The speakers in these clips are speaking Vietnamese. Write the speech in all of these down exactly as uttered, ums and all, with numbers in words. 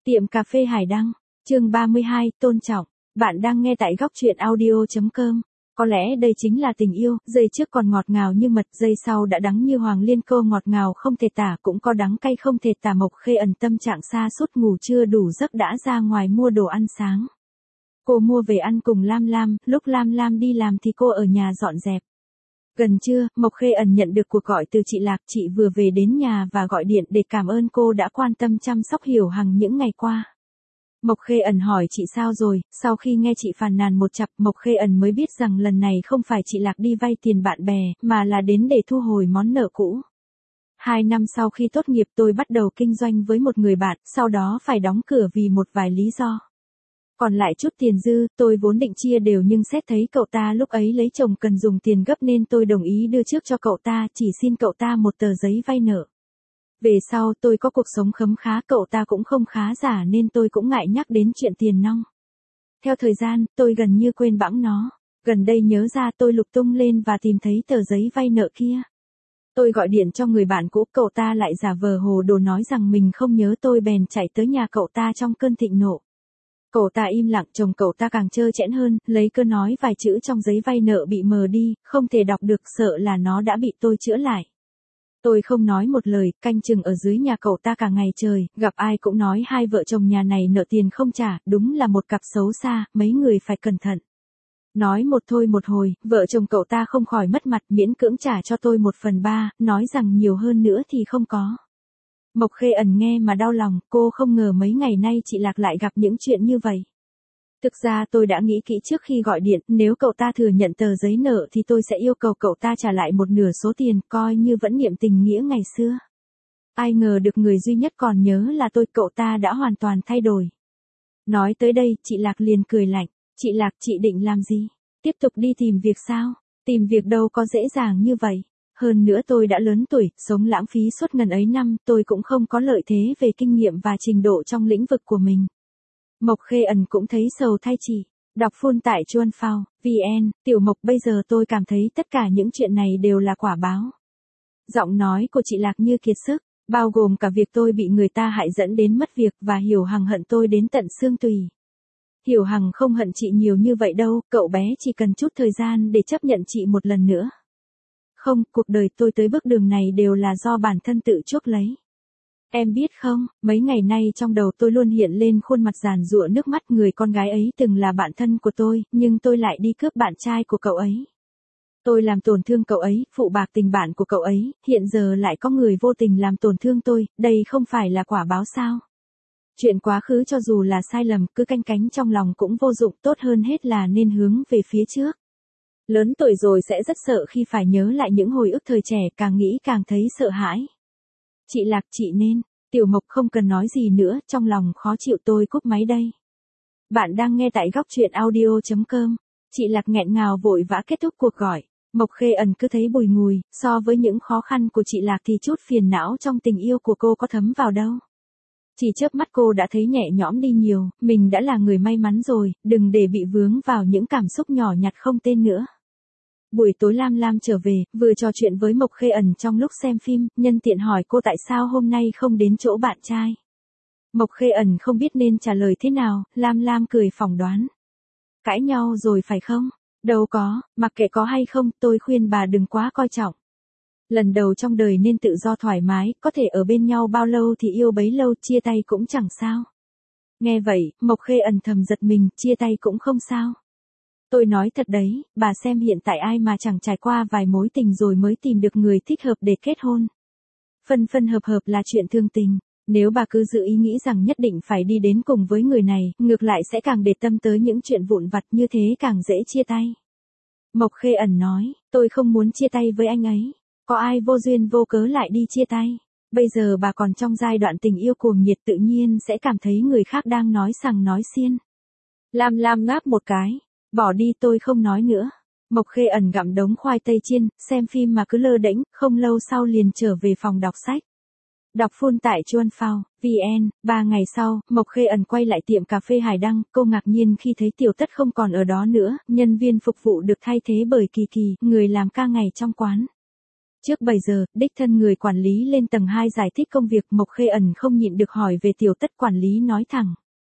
Tiệm cà phê Hải Đăng, chương ba mươi hai, tôn trọng. Bạn đang nghe tại góc truyện audio chấm com. Có lẽ đây chính là tình yêu, giây trước còn ngọt ngào như mật, giây sau đã đắng như hoàng liên, câu ngọt ngào không thể tả, cũng có đắng cay không thể tả. Mộc Khê ẩn tâm trạng sa sút, ngủ chưa đủ giấc đã ra ngoài mua đồ ăn sáng. Cô mua về ăn cùng Lam Lam, lúc Lam Lam đi làm thì cô ở nhà dọn dẹp. Gần trưa, Mộc Khê ẩn nhận được cuộc gọi từ chị Lạc, chị vừa về đến nhà và gọi điện để cảm ơn cô đã quan tâm chăm sóc Hiểu Hằng những ngày qua. Mộc Khê ẩn hỏi chị sao rồi, sau khi nghe chị phàn nàn một chặp, Mộc Khê ẩn mới biết rằng lần này không phải chị Lạc đi vay tiền bạn bè, mà là đến để thu hồi món nợ cũ. Hai năm sau khi tốt nghiệp tôi bắt đầu kinh doanh với một người bạn, sau đó phải đóng cửa vì một vài lý do. Còn lại chút tiền dư, tôi vốn định chia đều nhưng xét thấy cậu ta lúc ấy lấy chồng cần dùng tiền gấp nên tôi đồng ý đưa trước cho cậu ta, chỉ xin cậu ta một tờ giấy vay nợ. Về sau tôi có cuộc sống khấm khá, cậu ta cũng không khá giả nên tôi cũng ngại nhắc đến chuyện tiền nong. Theo thời gian, tôi gần như quên bẵng nó. Gần đây nhớ ra tôi lục tung lên và tìm thấy tờ giấy vay nợ kia. Tôi gọi điện cho người bạn cũ, cậu ta lại giả vờ hồ đồ nói rằng mình không nhớ tôi, bèn chạy tới nhà cậu ta trong cơn thịnh nộ. Cậu ta im lặng, chồng cậu ta càng trơ trẽn hơn, lấy cớ nói vài chữ trong giấy vay nợ bị mờ đi, không thể đọc được, sợ là nó đã bị tôi chữa lại. Tôi không nói một lời, canh chừng ở dưới nhà cậu ta cả ngày trời, gặp ai cũng nói hai vợ chồng nhà này nợ tiền không trả, đúng là một cặp xấu xa, mấy người phải cẩn thận. Nói một thôi một hồi, vợ chồng cậu ta không khỏi mất mặt, miễn cưỡng trả cho tôi một phần ba, nói rằng nhiều hơn nữa thì không có. Mộc Khê ẩn nghe mà đau lòng, cô không ngờ mấy ngày nay chị Lạc lại gặp những chuyện như vậy. Thực ra tôi đã nghĩ kỹ trước khi gọi điện, nếu cậu ta thừa nhận tờ giấy nợ thì tôi sẽ yêu cầu cậu ta trả lại một nửa số tiền, coi như vẫn niệm tình nghĩa ngày xưa. Ai ngờ được người duy nhất còn nhớ là tôi, cậu ta đã hoàn toàn thay đổi. Nói tới đây, chị Lạc liền cười lạnh. Chị Lạc, chị định làm gì? Tiếp tục đi tìm việc sao? Tìm việc đâu có dễ dàng như vậy. Hơn nữa tôi đã lớn tuổi, sống lãng phí suốt ngần ấy năm, tôi cũng không có lợi thế về kinh nghiệm và trình độ trong lĩnh vực của mình. Mộc Khê ẩn cũng thấy sầu thay chị. Đọc full tại chuan phao chấm vn, Tiểu Mộc, bây giờ tôi cảm thấy tất cả những chuyện này đều là quả báo. Giọng nói của chị Lạc như kiệt sức, bao gồm cả việc tôi bị người ta hại dẫn đến mất việc và Hiểu Hằng hận tôi đến tận xương tủy. Hiểu Hằng không hận chị nhiều như vậy đâu, cậu bé chỉ cần chút thời gian để chấp nhận chị một lần nữa. Không, cuộc đời tôi tới bước đường này đều là do bản thân tự chuốc lấy. Em biết không, mấy ngày nay trong đầu tôi luôn hiện lên khuôn mặt giàn giụa nước mắt, người con gái ấy từng là bạn thân của tôi, nhưng tôi lại đi cướp bạn trai của cậu ấy. Tôi làm tổn thương cậu ấy, phụ bạc tình bạn của cậu ấy, hiện giờ lại có người vô tình làm tổn thương tôi, đây không phải là quả báo sao? Chuyện quá khứ cho dù là sai lầm, cứ canh cánh trong lòng cũng vô dụng, tốt hơn hết là nên hướng về phía trước. Lớn tuổi rồi sẽ rất sợ khi phải nhớ lại những hồi ức thời trẻ, càng nghĩ càng thấy sợ hãi. Chị Lạc, chị nên, Tiểu Mộc không cần nói gì nữa, trong lòng khó chịu, tôi cúp máy đây. Bạn đang nghe tại góc truyện audio chấm com. Chị Lạc nghẹn ngào vội vã kết thúc cuộc gọi. Mộc Khê ẩn cứ thấy bùi ngùi, so với những khó khăn của chị Lạc thì chút phiền não trong tình yêu của cô có thấm vào đâu. Chỉ chớp mắt cô đã thấy nhẹ nhõm đi nhiều, mình đã là người may mắn rồi, đừng để bị vướng vào những cảm xúc nhỏ nhặt không tên nữa. Buổi tối Lam Lam trở về, vừa trò chuyện với Mộc Khê ẩn trong lúc xem phim, nhân tiện hỏi cô tại sao hôm nay không đến chỗ bạn trai. Mộc Khê ẩn không biết nên trả lời thế nào, Lam Lam cười phỏng đoán. Cãi nhau rồi phải không? Đâu có, mặc kệ có hay không, tôi khuyên bà đừng quá coi trọng. Lần đầu trong đời nên tự do thoải mái, có thể ở bên nhau bao lâu thì yêu bấy lâu, chia tay cũng chẳng sao. Nghe vậy, Mộc Khê ẩn thầm giật mình, chia tay cũng không sao. Tôi nói thật đấy, bà xem hiện tại ai mà chẳng trải qua vài mối tình rồi mới tìm được người thích hợp để kết hôn. Phân phân hợp hợp là chuyện thương tình, nếu bà cứ giữ ý nghĩ rằng nhất định phải đi đến cùng với người này, ngược lại sẽ càng để tâm tới những chuyện vụn vặt, như thế càng dễ chia tay. Mộc Khê ẩn nói, tôi không muốn chia tay với anh ấy. Có ai vô duyên vô cớ lại đi chia tay. Bây giờ bà còn trong giai đoạn tình yêu cuồng nhiệt, tự nhiên sẽ cảm thấy người khác đang nói sằng nói xiên. Lam Lam ngáp một cái. Bỏ đi, tôi không nói nữa. Mộc Khê ẩn gặm đống khoai tây chiên, xem phim mà cứ lơ đễnh, không lâu sau liền trở về phòng đọc sách. Đọc full tại chuan phao chấm vn, ba ngày sau, Mộc Khê ẩn quay lại tiệm cà phê Hải Đăng, cô ngạc nhiên khi thấy Tiểu Tất không còn ở đó nữa, nhân viên phục vụ được thay thế bởi Kỳ Kỳ, người làm ca ngày trong quán. Trước bảy giờ, đích thân người quản lý lên tầng hai giải thích công việc, Mộc Khê Ẩn không nhịn được hỏi về Tiểu Tất. Quản lý nói thẳng.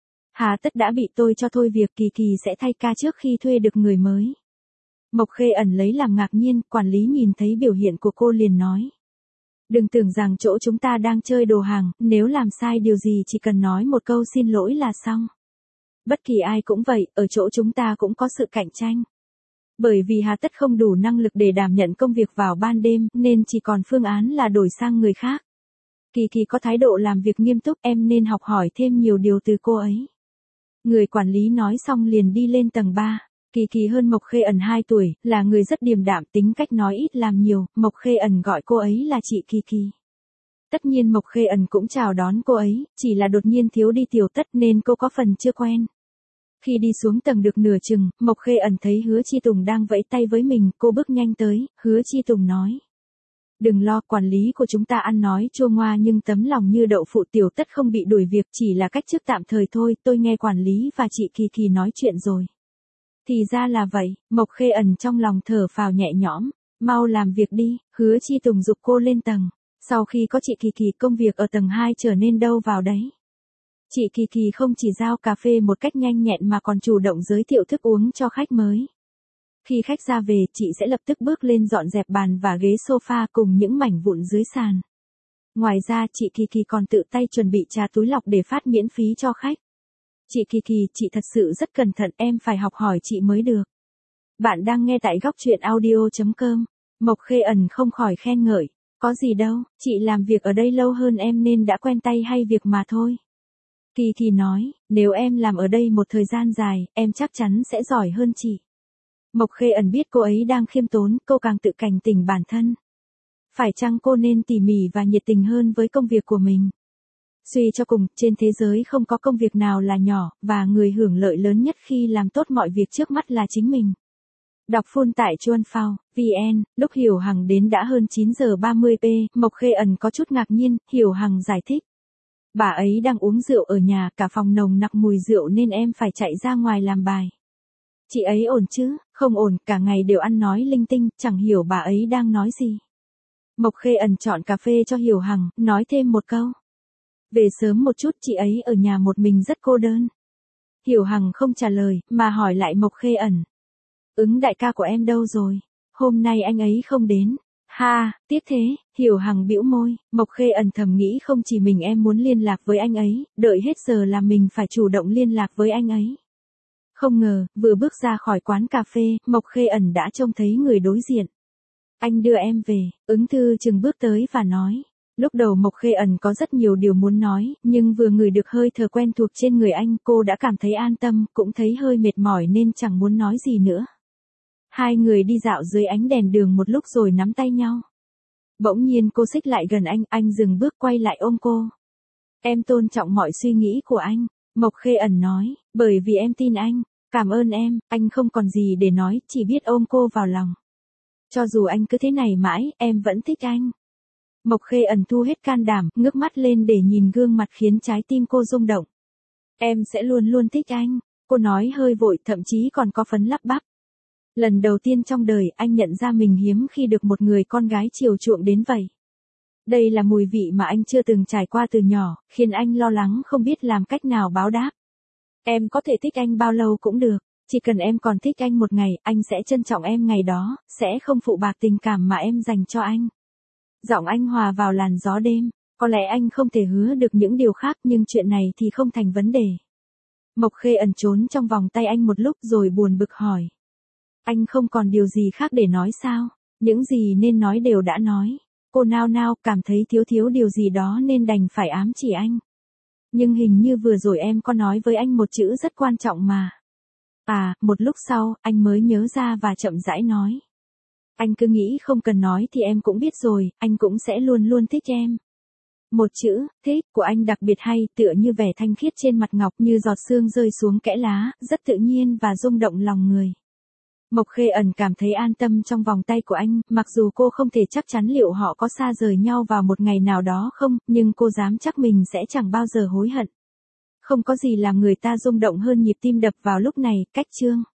Hà Tất đã bị tôi cho thôi việc, Kỳ Kỳ sẽ thay ca trước khi thuê được người mới. Mộc Khê Ẩn lấy làm ngạc nhiên, quản lý nhìn thấy biểu hiện của cô liền nói. Đừng tưởng rằng chỗ chúng ta đang chơi đồ hàng, nếu làm sai điều gì chỉ cần nói một câu xin lỗi là xong. Bất kỳ ai cũng vậy, ở chỗ chúng ta cũng có sự cạnh tranh. Bởi vì Hà Tất không đủ năng lực để đảm nhận công việc vào ban đêm, nên chỉ còn phương án là đổi sang người khác. Kỳ Kỳ có thái độ làm việc nghiêm túc, em nên học hỏi thêm nhiều điều từ cô ấy. Người quản lý nói xong liền đi lên tầng ba. Kỳ Kỳ hơn Mộc Khê Ẩn hai tuổi, là người rất điềm đạm, tính cách nói ít làm nhiều, Mộc Khê Ẩn gọi cô ấy là chị Kỳ Kỳ. Tất nhiên Mộc Khê Ẩn cũng chào đón cô ấy, chỉ là đột nhiên thiếu đi Tiểu Tất nên cô có phần chưa quen. Khi đi xuống tầng được nửa chừng, Mộc Khê Ẩn thấy Hứa Chi Tùng đang vẫy tay với mình, cô bước nhanh tới, Hứa Chi Tùng nói. Đừng lo, quản lý của chúng ta ăn nói chua ngoa nhưng tấm lòng như đậu phụ, Tiểu Tất không bị đuổi việc, chỉ là cách chức tạm thời thôi, tôi nghe quản lý và chị Kỳ Kỳ nói chuyện rồi. Thì ra là vậy, Mộc Khê Ẩn trong lòng thở phào nhẹ nhõm, mau làm việc đi, Hứa Chi Tùng giục cô lên tầng. Sau khi có chị Kỳ Kỳ, công việc ở tầng hai trở nên đâu vào đấy. Chị Kỳ Kỳ không chỉ giao cà phê một cách nhanh nhẹn mà còn chủ động giới thiệu thức uống cho khách mới. Khi khách ra về, chị sẽ lập tức bước lên dọn dẹp bàn và ghế sofa cùng những mảnh vụn dưới sàn. Ngoài ra, chị Kỳ Kỳ còn tự tay chuẩn bị trà túi lọc để phát miễn phí cho khách. Chị Kỳ Kỳ, chị thật sự rất cẩn thận, em phải học hỏi chị mới được. Bạn đang nghe tại góc truyện audio chấm com. Mộc Khê Ẩn không khỏi khen ngợi. Có gì đâu, chị làm việc ở đây lâu hơn em nên đã quen tay hay việc mà thôi. Kỳ Kỳ nói, nếu em làm ở đây một thời gian dài, em chắc chắn sẽ giỏi hơn chị. Mộc Khê Ẩn biết cô ấy đang khiêm tốn, cô càng tự cảnh tỉnh bản thân. Phải chăng cô nên tỉ mỉ và nhiệt tình hơn với công việc của mình? Suy cho cùng, trên thế giới không có công việc nào là nhỏ, và người hưởng lợi lớn nhất khi làm tốt mọi việc trước mắt là chính mình. Đọc full tại chuan phao chấm vn, lúc Hiểu Hằng đến đã hơn chín giờ ba mươi p, Mộc Khê Ẩn có chút ngạc nhiên, Hiểu Hằng giải thích. Bà ấy đang uống rượu ở nhà, cả phòng nồng nặc mùi rượu nên em phải chạy ra ngoài làm bài. Chị ấy ổn chứ? Không ổn, cả ngày đều ăn nói linh tinh, chẳng hiểu bà ấy đang nói gì. Mộc Khê Ẩn chọn cà phê cho Hiểu Hằng, nói thêm một câu. Về sớm một chút, chị ấy ở nhà một mình rất cô đơn. Hiểu Hằng không trả lời, mà hỏi lại Mộc Khê Ẩn. Ứng đại ca của em đâu rồi? Hôm nay anh ấy không đến. Ha, tiếc thế, Hiểu Hằng bĩu môi, Mộc Khê Ẩn thầm nghĩ không chỉ mình em muốn liên lạc với anh ấy, đợi hết giờ là mình phải chủ động liên lạc với anh ấy. Không ngờ, vừa bước ra khỏi quán cà phê, Mộc Khê Ẩn đã trông thấy người đối diện. Anh đưa em về, ứng thư chừng bước tới và nói. Lúc đầu Mộc Khê Ẩn có rất nhiều điều muốn nói, nhưng vừa ngửi được hơi thở quen thuộc trên người anh, cô đã cảm thấy an tâm, cũng thấy hơi mệt mỏi nên chẳng muốn nói gì nữa. Hai người đi dạo dưới ánh đèn đường một lúc rồi nắm tay nhau. Bỗng nhiên cô xích lại gần anh, anh dừng bước quay lại ôm cô. Em tôn trọng mọi suy nghĩ của anh, Mộc Khê Ẩn nói, bởi vì em tin anh. Cảm ơn em, anh không còn gì để nói, chỉ biết ôm cô vào lòng. Cho dù anh cứ thế này mãi, em vẫn thích anh. Mộc Khê Ẩn thu hết can đảm, ngước mắt lên để nhìn gương mặt khiến trái tim cô rung động. Em sẽ luôn luôn thích anh, cô nói hơi vội, thậm chí còn có phấn lắp bắp. Lần đầu tiên trong đời anh nhận ra mình hiếm khi được một người con gái chiều chuộng đến vậy. Đây là mùi vị mà anh chưa từng trải qua từ nhỏ, khiến anh lo lắng không biết làm cách nào báo đáp. Em có thể thích anh bao lâu cũng được, chỉ cần em còn thích anh một ngày, anh sẽ trân trọng em ngày đó, sẽ không phụ bạc tình cảm mà em dành cho anh. Giọng anh hòa vào làn gió đêm, có lẽ anh không thể hứa được những điều khác nhưng chuyện này thì không thành vấn đề. Mộc Khê Ẩn trốn trong vòng tay anh một lúc rồi buồn bực hỏi. Anh không còn điều gì khác để nói sao? Những gì nên nói đều đã nói. Cô nao nao, cảm thấy thiếu thiếu điều gì đó nên đành phải ám chỉ anh. Nhưng hình như vừa rồi em có nói với anh một chữ rất quan trọng mà. À, một lúc sau, anh mới nhớ ra và chậm rãi nói. Anh cứ nghĩ không cần nói thì em cũng biết rồi, anh cũng sẽ luôn luôn thích em. Một chữ, thích, của anh đặc biệt hay, tựa như vẻ thanh khiết trên mặt ngọc, như giọt sương rơi xuống kẽ lá, rất tự nhiên và rung động lòng người. Mộc Khê Ẩn cảm thấy an tâm trong vòng tay của anh, mặc dù cô không thể chắc chắn liệu họ có xa rời nhau vào một ngày nào đó không, nhưng cô dám chắc mình sẽ chẳng bao giờ hối hận. Không có gì làm người ta rung động hơn nhịp tim đập vào lúc này, cách chương.